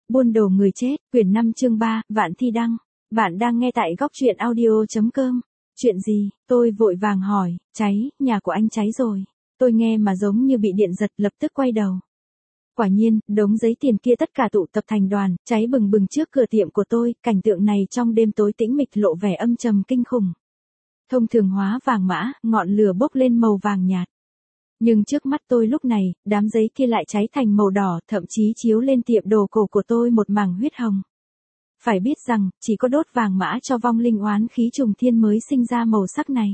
Buôn đồ người chết, quyển 5 chương 3, Vạn Thi Đăng. Bạn đang nghe tại góc truyện audio.com. Chuyện gì? Tôi vội vàng hỏi, cháy, nhà của anh cháy rồi. Tôi nghe mà giống như bị điện giật, lập tức quay đầu. Quả nhiên, đống giấy tiền kia tất cả tụ tập thành đoàn, cháy bừng bừng trước cửa tiệm của tôi, cảnh tượng này trong đêm tối tĩnh mịch lộ vẻ âm trầm kinh khủng. Thông thường hóa vàng mã, ngọn lửa bốc lên màu vàng nhạt. Nhưng trước mắt tôi lúc này, đám giấy kia lại cháy thành màu đỏ, thậm chí chiếu lên tiệm đồ cổ của tôi một mảng huyết hồng. Phải biết rằng, chỉ có đốt vàng mã cho vong linh oán khí trùng thiên mới sinh ra màu sắc này.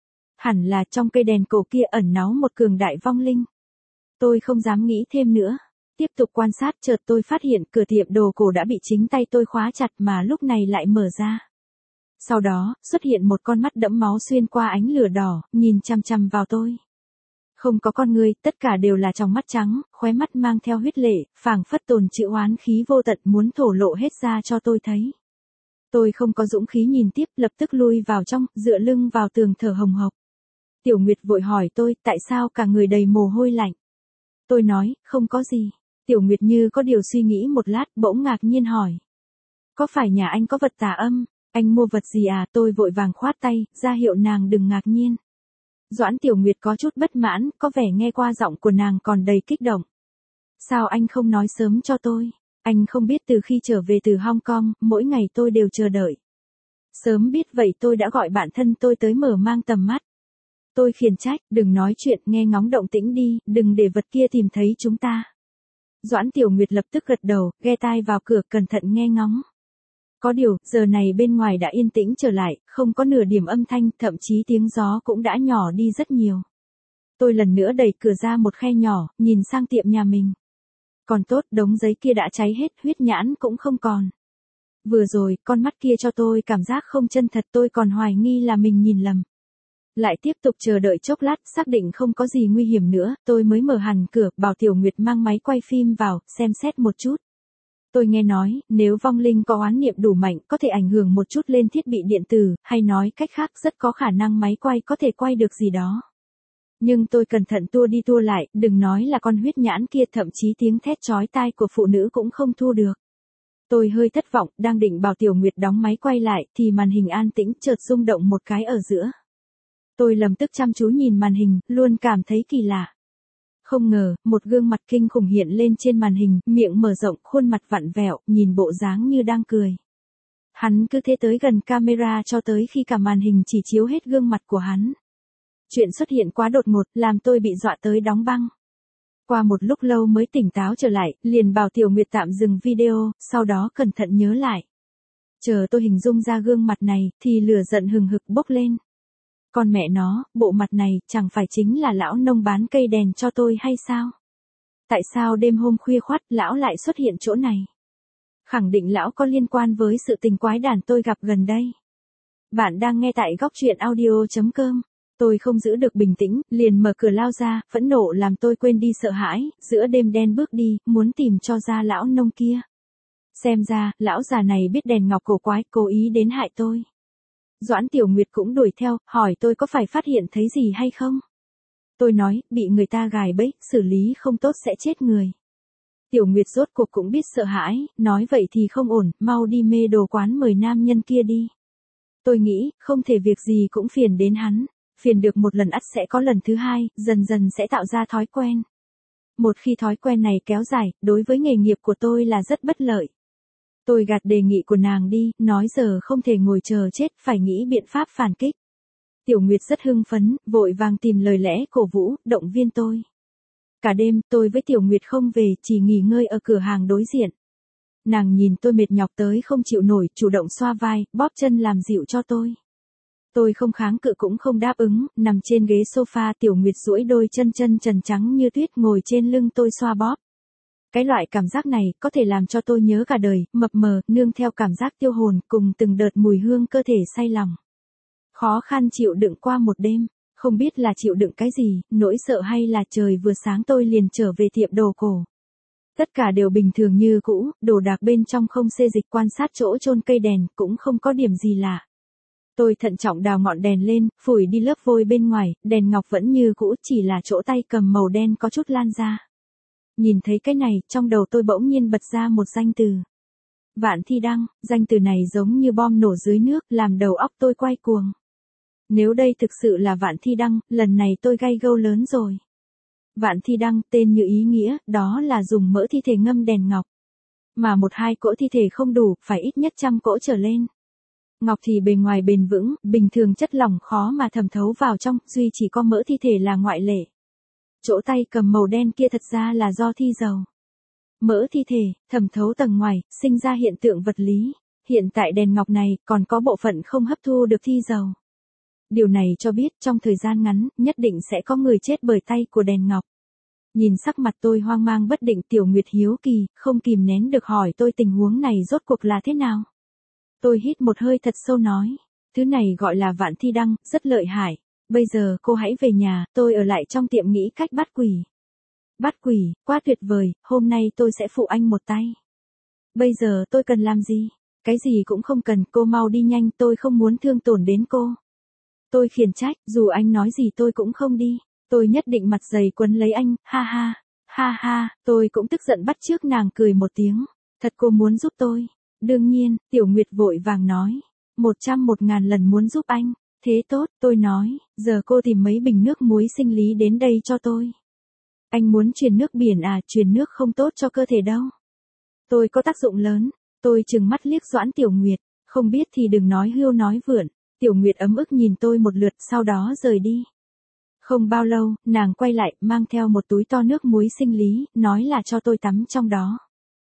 Hẳn là trong cây đèn cổ kia ẩn náu một cường đại vong linh. Tôi không dám nghĩ thêm nữa. Tiếp tục quan sát chợt tôi phát hiện cửa tiệm đồ cổ đã bị chính tay tôi khóa chặt mà lúc này lại mở ra. Sau đó, xuất hiện một con mắt đẫm máu xuyên qua ánh lửa đỏ, nhìn chằm chằm vào tôi. Không có con người, tất cả đều là tròng mắt trắng, khóe mắt mang theo huyết lệ, phảng phất tồn chữ oán khí vô tận muốn thổ lộ hết ra cho tôi thấy. Tôi không có dũng khí nhìn tiếp, lập tức lui vào trong, dựa lưng vào tường thở hồng hộc. Tiểu Nguyệt vội hỏi tôi, tại sao cả người đầy mồ hôi lạnh. Tôi nói, không có gì. Tiểu Nguyệt như có điều suy nghĩ một lát, bỗng ngạc nhiên hỏi. Có phải nhà anh có vật tà âm? Anh mua vật gì à? Tôi vội vàng khoát tay, ra hiệu nàng đừng ngạc nhiên. Doãn Tiểu Nguyệt có chút bất mãn, có vẻ nghe qua giọng của nàng còn đầy kích động. Sao anh không nói sớm cho tôi? Anh không biết từ khi trở về từ Hong Kong, mỗi ngày tôi đều chờ đợi. Sớm biết vậy tôi đã gọi bạn thân tôi tới mở mang tầm mắt. Tôi khiển trách, đừng nói chuyện, nghe ngóng động tĩnh đi, đừng để vật kia tìm thấy chúng ta. Doãn Tiểu Nguyệt lập tức gật đầu, ghe tai vào cửa cẩn thận nghe ngóng. Có điều, giờ này bên ngoài đã yên tĩnh trở lại, không có nửa điểm âm thanh, thậm chí tiếng gió cũng đã nhỏ đi rất nhiều. Tôi lần nữa đẩy cửa ra một khe nhỏ, nhìn sang tiệm nhà mình. Còn tốt, đống giấy kia đã cháy hết, huyết nhãn cũng không còn. Vừa rồi, con mắt kia cho tôi cảm giác không chân thật, tôi còn hoài nghi là mình nhìn lầm. Lại tiếp tục chờ đợi chốc lát, xác định không có gì nguy hiểm nữa, tôi mới mở hẳn cửa, bảo Tiểu Nguyệt mang máy quay phim vào, xem xét một chút. Tôi nghe nói, nếu vong linh có oán niệm đủ mạnh có thể ảnh hưởng một chút lên thiết bị điện tử, hay nói cách khác rất có khả năng máy quay có thể quay được gì đó. Nhưng tôi cẩn thận tua đi tua lại, đừng nói là con huyết nhãn kia, thậm chí tiếng thét chói tai của phụ nữ cũng không thu được. Tôi hơi thất vọng, đang định bảo Tiểu Nguyệt đóng máy quay lại, thì màn hình an tĩnh chợt rung động một cái ở giữa. Tôi lập tức chăm chú nhìn màn hình, luôn cảm thấy kỳ lạ. Không ngờ, một gương mặt kinh khủng hiện lên trên màn hình, miệng mở rộng, khuôn mặt vặn vẹo, nhìn bộ dáng như đang cười. Hắn cứ thế tới gần camera cho tới khi cả màn hình chỉ chiếu hết gương mặt của hắn. Chuyện xuất hiện quá đột ngột, làm tôi bị dọa tới đóng băng. Qua một lúc lâu mới tỉnh táo trở lại, liền bảo Tiểu Nguyệt tạm dừng video, sau đó cẩn thận nhớ lại. Chờ tôi hình dung ra gương mặt này, thì lửa giận hừng hực bốc lên. Con mẹ nó, bộ mặt này, chẳng phải chính là lão nông bán cây đèn cho tôi hay sao? Tại sao đêm hôm khuya khoắt, lão lại xuất hiện chỗ này? Khẳng định lão có liên quan với sự tình quái đản tôi gặp gần đây. Bạn đang nghe tại góc truyện audio.com. Tôi không giữ được bình tĩnh, liền mở cửa lao ra, phẫn nộ làm tôi quên đi sợ hãi, giữa đêm đen bước đi, muốn tìm cho ra lão nông kia. Xem ra, lão già này biết đèn ngọc cổ quái, cố ý đến hại tôi. Doãn Tiểu Nguyệt cũng đuổi theo, hỏi tôi có phải phát hiện thấy gì hay không? Tôi nói, bị người ta gài bẫy, xử lý không tốt sẽ chết người. Tiểu Nguyệt rốt cuộc cũng biết sợ hãi, nói vậy thì không ổn, mau đi mê đồ quán mời nam nhân kia đi. Tôi nghĩ, không thể việc gì cũng phiền đến hắn, phiền được một lần ắt sẽ có lần thứ hai, dần dần sẽ tạo ra thói quen. Một khi thói quen này kéo dài, đối với nghề nghiệp của tôi là rất bất lợi. Tôi gạt đề nghị của nàng đi, nói giờ không thể ngồi chờ chết, phải nghĩ biện pháp phản kích. Tiểu Nguyệt rất hưng phấn, vội vàng tìm lời lẽ cổ vũ, động viên tôi. Cả đêm, tôi với Tiểu Nguyệt không về, chỉ nghỉ ngơi ở cửa hàng đối diện. Nàng nhìn tôi mệt nhọc tới không chịu nổi, chủ động xoa vai, bóp chân làm dịu cho tôi. Tôi không kháng cự cũng không đáp ứng, nằm trên ghế sofa, Tiểu Nguyệt duỗi đôi chân trần trắng như tuyết ngồi trên lưng tôi xoa bóp. Cái loại cảm giác này có thể làm cho tôi nhớ cả đời, mập mờ, nương theo cảm giác tiêu hồn, cùng từng đợt mùi hương cơ thể say lòng. Khó khăn chịu đựng qua một đêm, không biết là chịu đựng cái gì, nỗi sợ hay là trời vừa sáng tôi liền trở về tiệm đồ cổ. Tất cả đều bình thường như cũ, đồ đạc bên trong không xê dịch, quan sát chỗ chôn cây đèn, cũng không có điểm gì lạ. Tôi thận trọng đào ngọn đèn lên, phủi đi lớp vôi bên ngoài, đèn ngọc vẫn như cũ, chỉ là chỗ tay cầm màu đen có chút lan ra. Nhìn thấy cái này, trong đầu tôi bỗng nhiên bật ra một danh từ. Vạn Thi Đăng, danh từ này giống như bom nổ dưới nước, làm đầu óc tôi quay cuồng. Nếu đây thực sự là Vạn Thi Đăng, lần này tôi gay gâu lớn rồi. Vạn Thi Đăng, tên như ý nghĩa, đó là dùng mỡ thi thể ngâm đèn ngọc. Mà một hai cỗ thi thể không đủ, phải ít nhất 100 cỗ trở lên. Ngọc thì bề ngoài bền vững, bình thường chất lỏng khó mà thẩm thấu vào trong, duy chỉ có mỡ thi thể là ngoại lệ. Chỗ tay cầm màu đen kia thật ra là do thi dầu. Mỡ thi thể, thẩm thấu tầng ngoài, sinh ra hiện tượng vật lý. Hiện tại đèn ngọc này, còn có bộ phận không hấp thu được thi dầu. Điều này cho biết trong thời gian ngắn, nhất định sẽ có người chết bởi tay của đèn ngọc. Nhìn sắc mặt tôi hoang mang bất định, Tiểu Nguyệt hiếu kỳ, không kìm nén được hỏi tôi tình huống này rốt cuộc là thế nào. Tôi hít một hơi thật sâu nói, thứ này gọi là Vạn Thi Đăng, rất lợi hại. Bây giờ cô hãy về nhà, tôi ở lại trong tiệm nghĩ cách bắt quỷ. Bắt quỷ, quá tuyệt vời, hôm nay tôi sẽ phụ anh một tay. Bây giờ tôi cần làm gì? Cái gì cũng không cần, cô mau đi nhanh, tôi không muốn thương tổn đến cô. Tôi khiển trách, dù anh nói gì tôi cũng không đi. Tôi nhất định mặt dày quấn lấy anh, ha ha, tôi cũng tức giận bắt chước nàng cười một tiếng. Thật cô muốn giúp tôi. Đương nhiên, Tiểu Nguyệt vội vàng nói. 100.000 lần muốn giúp anh. Thế tốt, tôi nói, giờ cô tìm mấy bình nước muối sinh lý đến đây cho tôi. Anh muốn truyền nước biển à, truyền nước không tốt cho cơ thể đâu. Tôi có tác dụng lớn. Tôi trừng mắt liếc Doãn Tiểu Nguyệt, không biết thì đừng nói hưu nói vượn. Tiểu Nguyệt ấm ức nhìn tôi một lượt, sau đó rời đi. Không bao lâu, nàng quay lại, mang theo một túi to nước muối sinh lý, nói là cho tôi tắm trong đó.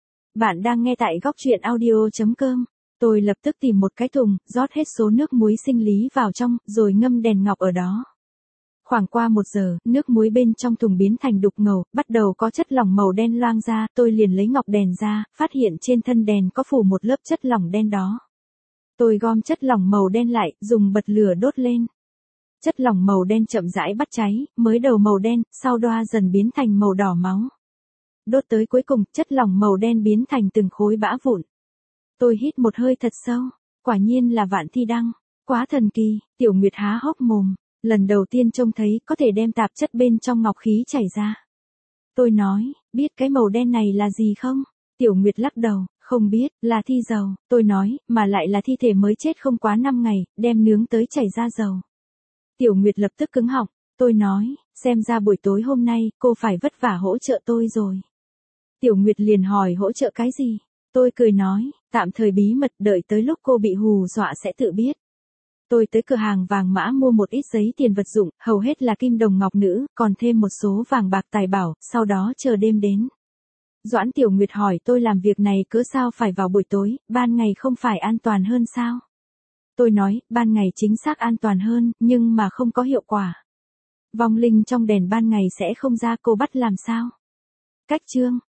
Bạn đang nghe tại góc truyện audio.com. Tôi lập tức tìm một cái thùng, rót hết số nước muối sinh lý vào trong, rồi ngâm đèn ngọc ở đó. Khoảng qua 1 giờ, nước muối bên trong thùng biến thành đục ngầu, bắt đầu có chất lỏng màu đen loang ra, tôi liền lấy ngọc đèn ra, phát hiện trên thân đèn có phủ một lớp chất lỏng đen đó. Tôi gom chất lỏng màu đen lại, dùng bật lửa đốt lên. Chất lỏng màu đen chậm rãi bắt cháy, mới đầu màu đen, sau đoa dần biến thành màu đỏ máu. Đốt tới cuối cùng, chất lỏng màu đen biến thành từng khối bã vụn. Tôi hít một hơi thật sâu, quả nhiên là Vạn Thi Đăng, quá thần kỳ. Tiểu Nguyệt há hốc mồm, lần đầu tiên trông thấy có thể đem tạp chất bên trong ngọc khí chảy ra. Tôi nói, biết cái màu đen này là gì không? Tiểu Nguyệt lắc đầu, không biết, là thi dầu. Tôi nói, mà lại là thi thể mới chết không quá 5 ngày, đem nướng tới chảy ra dầu. Tiểu Nguyệt lập tức cứng họng, tôi nói, xem ra buổi tối hôm nay, cô phải vất vả hỗ trợ tôi rồi. Tiểu Nguyệt liền hỏi hỗ trợ cái gì? Tôi cười nói, tạm thời bí mật, đợi tới lúc cô bị hù dọa sẽ tự biết. Tôi tới cửa hàng vàng mã mua một ít giấy tiền vật dụng, hầu hết là kim đồng ngọc nữ, còn thêm một số vàng bạc tài bảo, sau đó chờ đêm đến. Doãn Tiểu Nguyệt hỏi tôi làm việc này cớ sao phải vào buổi tối, ban ngày không phải an toàn hơn sao? Tôi nói, ban ngày chính xác an toàn hơn, nhưng mà không có hiệu quả. Vong linh trong đèn ban ngày sẽ không ra, cô bắt làm sao? Cách chương.